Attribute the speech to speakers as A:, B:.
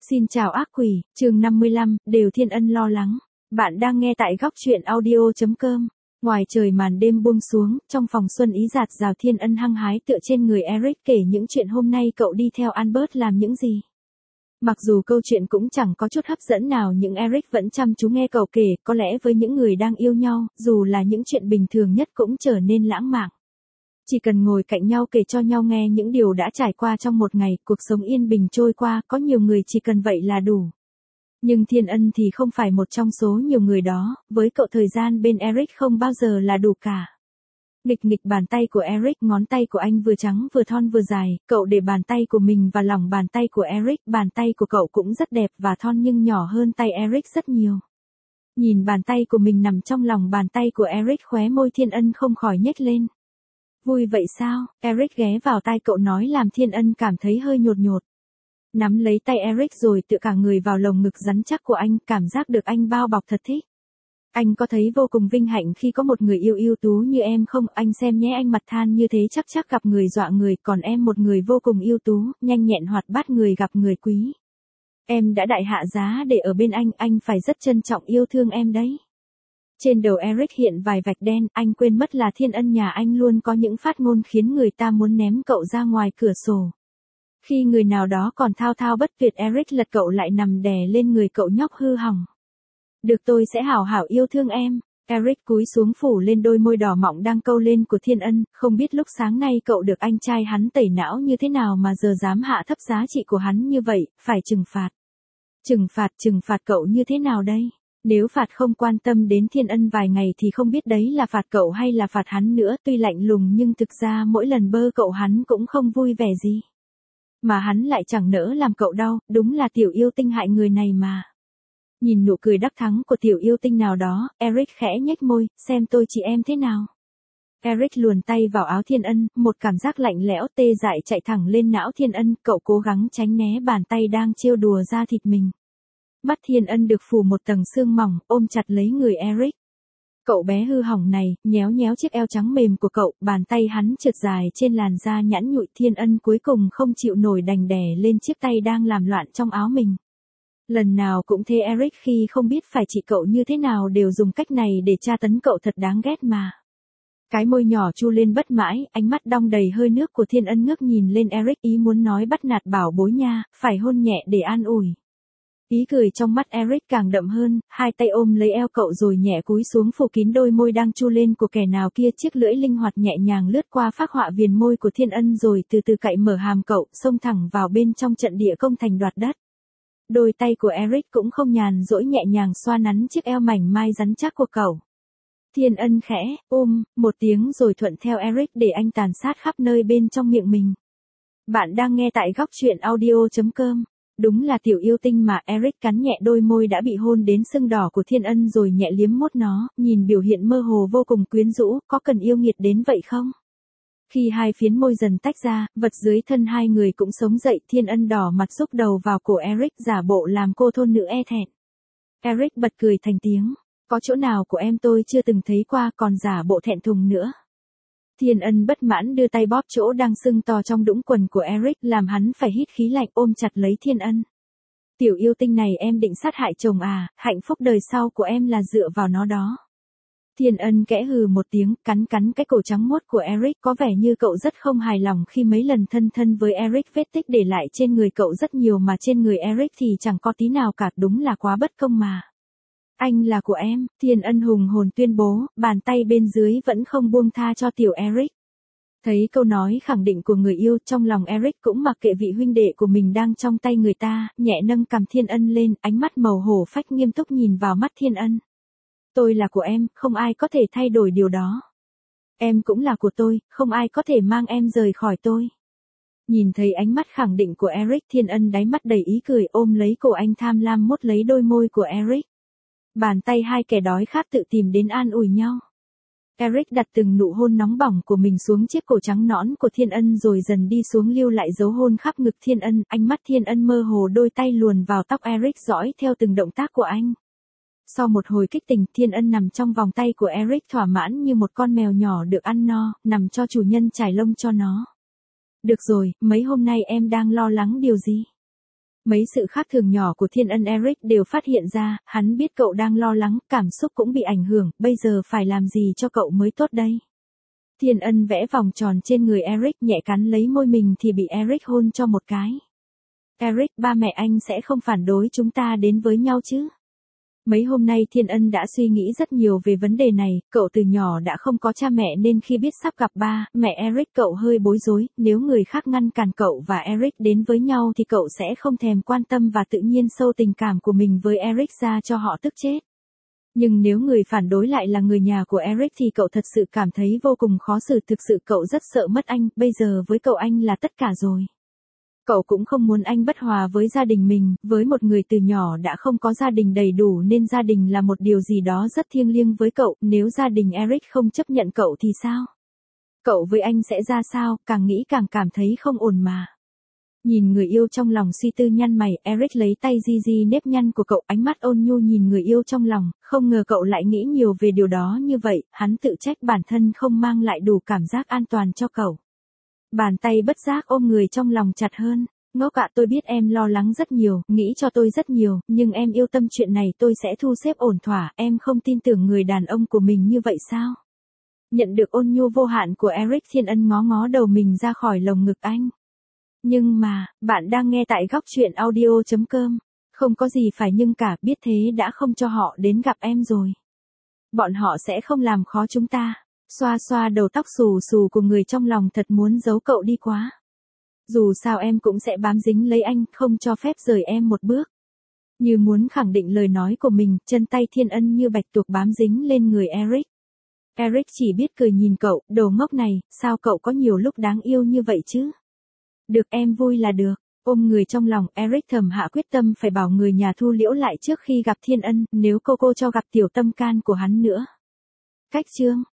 A: Xin chào ác quỷ, chương 55, đều Thiên Ân lo lắng. Bạn đang nghe tại góc truyện audio.com. Ngoài trời màn đêm buông xuống, trong phòng xuân ý dạt dào Thiên Ân hăng hái tựa trên người Eric kể những chuyện hôm nay cậu đi theo Albert làm những gì. Mặc dù câu chuyện cũng chẳng có chút hấp dẫn nào nhưng Eric vẫn chăm chú nghe cậu kể, có lẽ với những người đang yêu nhau, dù là những chuyện bình thường nhất cũng trở nên lãng mạn. Chỉ cần ngồi cạnh nhau kể cho nhau nghe những điều đã trải qua trong một ngày, cuộc sống yên bình trôi qua, có nhiều người chỉ cần vậy là đủ. Nhưng Thiên Ân thì không phải một trong số nhiều người đó, với cậu thời gian bên Eric không bao giờ là đủ cả. Nghịch nghịch bàn tay của Eric, ngón tay của anh vừa trắng vừa thon vừa dài, cậu để bàn tay của mình vào lòng bàn tay của Eric, bàn tay của cậu cũng rất đẹp và thon nhưng nhỏ hơn tay Eric rất nhiều. Nhìn bàn tay của mình nằm trong lòng bàn tay của Eric, khóe môi Thiên Ân không khỏi nhếch lên. Vui vậy sao? Eric ghé vào tai cậu nói làm Thiên Ân cảm thấy hơi nhột nhột. Nắm lấy tay Eric rồi tựa cả người vào lồng ngực rắn chắc của anh, cảm giác được anh bao bọc thật thích. Anh có thấy vô cùng vinh hạnh khi có một người yêu ưu tú như em không? Anh xem nhé, anh mặt than như thế chắc gặp người dọa người, còn em một người vô cùng ưu tú, nhanh nhẹn hoạt bát, người gặp người quý. Em đã đại hạ giá để ở bên anh phải rất trân trọng yêu thương em đấy. Trên đầu Eric hiện vài vạch đen, anh quên mất là Thiên Ân nhà anh luôn có những phát ngôn khiến người ta muốn ném cậu ra ngoài cửa sổ. Khi người nào đó còn thao thao bất tuyệt, Eric lật cậu lại nằm đè lên người cậu nhóc hư hỏng. Được, tôi sẽ hảo hảo yêu thương em. Eric cúi xuống phủ lên đôi môi đỏ mọng đang câu lên của Thiên Ân, không biết lúc sáng nay cậu được anh trai hắn tẩy não như thế nào mà giờ dám hạ thấp giá trị của hắn như vậy, phải trừng phạt. Trừng phạt cậu như thế nào đây? Nếu phạt không quan tâm đến Thiên Ân vài ngày thì không biết đấy là phạt cậu hay là phạt hắn nữa, tuy lạnh lùng nhưng thực ra mỗi lần bơ cậu hắn cũng không vui vẻ gì. Mà hắn lại chẳng nỡ làm cậu đau, đúng là tiểu yêu tinh hại người này mà. Nhìn nụ cười đắc thắng của tiểu yêu tinh nào đó, Eric khẽ nhếch môi, xem tôi chị em thế nào. Eric luồn tay vào áo Thiên Ân, một cảm giác lạnh lẽo tê dại chạy thẳng lên não Thiên Ân, cậu cố gắng tránh né bàn tay đang trêu đùa da thịt mình. Mắt Thiên Ân được phủ một tầng sương mỏng, ôm chặt lấy người Eric. Cậu bé hư hỏng này, nhéo nhéo chiếc eo trắng mềm của cậu, bàn tay hắn trượt dài trên làn da nhẵn nhụi. Thiên Ân cuối cùng không chịu nổi đành đè lên chiếc tay đang làm loạn trong áo mình. Lần nào cũng thế, Eric khi không biết phải trị cậu như thế nào đều dùng cách này để tra tấn cậu, thật đáng ghét mà. Cái môi nhỏ chu lên bất mãi, ánh mắt đong đầy hơi nước của Thiên Ân ngước nhìn lên Eric, ý muốn nói bắt nạt bảo bối nha, phải hôn nhẹ để an ủi. Ý cười trong mắt Eric càng đậm hơn, hai tay ôm lấy eo cậu rồi nhẹ cúi xuống phủ kín đôi môi đang chu lên của kẻ nào kia, chiếc lưỡi linh hoạt nhẹ nhàng lướt qua phác họa viền môi của Thiên Ân rồi từ từ cạy mở hàm cậu, xông thẳng vào bên trong trận địa công thành đoạt đất. Đôi tay của Eric cũng không nhàn rỗi nhẹ nhàng xoa nắn chiếc eo mảnh mai rắn chắc của cậu. Thiên Ân khẽ một tiếng rồi thuận theo Eric để anh tàn sát khắp nơi bên trong miệng mình. Bạn đang nghe tại góc truyện audio.com. Đúng là tiểu yêu tinh mà. Eric cắn nhẹ đôi môi đã bị hôn đến sưng đỏ của Thiên Ân rồi nhẹ liếm mốt nó, nhìn biểu hiện mơ hồ vô cùng quyến rũ, có cần yêu nghiệt đến vậy không? Khi hai phiến môi dần tách ra, vật dưới thân hai người cũng sống dậy. Thiên Ân đỏ mặt xúc đầu vào cổ Eric, giả bộ làm cô thôn nữ e thẹn. Eric bật cười thành tiếng. Có chỗ nào của em tôi chưa từng thấy qua, còn giả bộ thẹn thùng nữa. Thiên Ân bất mãn đưa tay bóp chỗ đang sưng to trong đũng quần của Eric, làm hắn phải hít khí lạnh, ôm chặt lấy Thiên Ân. Tiểu yêu tinh này, em định sát hại chồng à? Hạnh phúc đời sau của em là dựa vào nó đó. Thiên Ân kẽ hừ một tiếng, cắn cái cổ trắng muốt của Eric, có vẻ như cậu rất không hài lòng khi mấy lần thân với Eric, vết tích để lại trên người cậu rất nhiều mà trên người Eric thì chẳng có tí nào cả, đúng là quá bất công mà. Anh là của em, Thiên Ân hùng hồn tuyên bố, bàn tay bên dưới vẫn không buông tha cho tiểu Eric. Thấy câu nói khẳng định của người yêu, trong lòng Eric cũng mặc kệ vị huynh đệ của mình đang trong tay người ta, nhẹ nâng cằm Thiên Ân lên, ánh mắt màu hổ phách nghiêm túc nhìn vào mắt Thiên Ân. Tôi là của em, không ai có thể thay đổi điều đó. Em cũng là của tôi, không ai có thể mang em rời khỏi tôi. Nhìn thấy ánh mắt khẳng định của Eric, Thiên Ân đáy mắt đầy ý cười, ôm lấy cổ anh tham lam mốt lấy đôi môi của Eric. Bàn tay hai kẻ đói khát tự tìm đến an ủi nhau. Eric đặt từng nụ hôn nóng bỏng của mình xuống chiếc cổ trắng nõn của Thiên Ân rồi dần đi xuống lưu lại dấu hôn khắp ngực Thiên Ân, ánh mắt Thiên Ân mơ hồ, đôi tay luồn vào tóc Eric dõi theo từng động tác của anh. Sau một hồi kích tình, Thiên Ân nằm trong vòng tay của Eric thỏa mãn như một con mèo nhỏ được ăn no, nằm cho chủ nhân chải lông cho nó. Được rồi, mấy hôm nay em đang lo lắng điều gì? Mấy sự khác thường nhỏ của Thiên Ân Eric đều phát hiện ra, hắn biết cậu đang lo lắng, cảm xúc cũng bị ảnh hưởng, bây giờ phải làm gì cho cậu mới tốt đây. Thiên Ân vẽ vòng tròn trên người Eric, nhẹ cắn lấy môi mình thì bị Eric hôn cho một cái. Eric, ba mẹ anh sẽ không phản đối chúng ta đến với nhau chứ? Mấy hôm nay Thiên Ân đã suy nghĩ rất nhiều về vấn đề này, cậu từ nhỏ đã không có cha mẹ nên khi biết sắp gặp ba, mẹ Eric cậu hơi bối rối, nếu người khác ngăn cản cậu và Eric đến với nhau thì cậu sẽ không thèm quan tâm và tự nhiên sâu tình cảm của mình với Eric ra cho họ tức chết. Nhưng nếu người phản đối lại là người nhà của Eric thì cậu thật sự cảm thấy vô cùng khó xử, thực sự cậu rất sợ mất anh, bây giờ với cậu anh là tất cả rồi. Cậu cũng không muốn anh bất hòa với gia đình mình, với một người từ nhỏ đã không có gia đình đầy đủ nên gia đình là một điều gì đó rất thiêng liêng với cậu, nếu gia đình Eric không chấp nhận cậu thì sao? Cậu với anh sẽ ra sao, càng nghĩ càng cảm thấy không ổn mà. Nhìn người yêu trong lòng suy tư nhăn mày, Eric lấy tay di nếp nhăn của cậu, ánh mắt ôn nhu nhìn người yêu trong lòng, không ngờ cậu lại nghĩ nhiều về điều đó như vậy, hắn tự trách bản thân không mang lại đủ cảm giác an toàn cho cậu. Bàn tay bất giác ôm người trong lòng chặt hơn. Ngốc ạ, tôi biết em lo lắng rất nhiều, nghĩ cho tôi rất nhiều, nhưng em yêu tâm chuyện này tôi sẽ thu xếp ổn thỏa, em không tin tưởng người đàn ông của mình như vậy sao? Nhận được ôn nhu vô hạn của Eric, Thiên Ân ngó ngó đầu mình ra khỏi lồng ngực anh. Nhưng mà, bạn đang nghe tại góc truyện audio.com. Không có gì phải nhưng cả, biết thế đã không cho họ đến gặp em rồi. Bọn họ sẽ không làm khó chúng ta. Xoa xoa đầu tóc xù xù của người trong lòng, thật muốn giấu cậu đi quá. Dù sao em cũng sẽ bám dính lấy anh, không cho phép rời em một bước. Như muốn khẳng định lời nói của mình, chân tay Thiên Ân như bạch tuộc bám dính lên người Eric. Eric chỉ biết cười nhìn cậu, đồ ngốc này, sao cậu có nhiều lúc đáng yêu như vậy chứ? Được, em vui là được. Ôm người trong lòng, Eric thầm hạ quyết tâm phải bảo người nhà thu liễu lại trước khi gặp Thiên Ân, nếu cô cho gặp tiểu tâm can của hắn nữa. Cách chương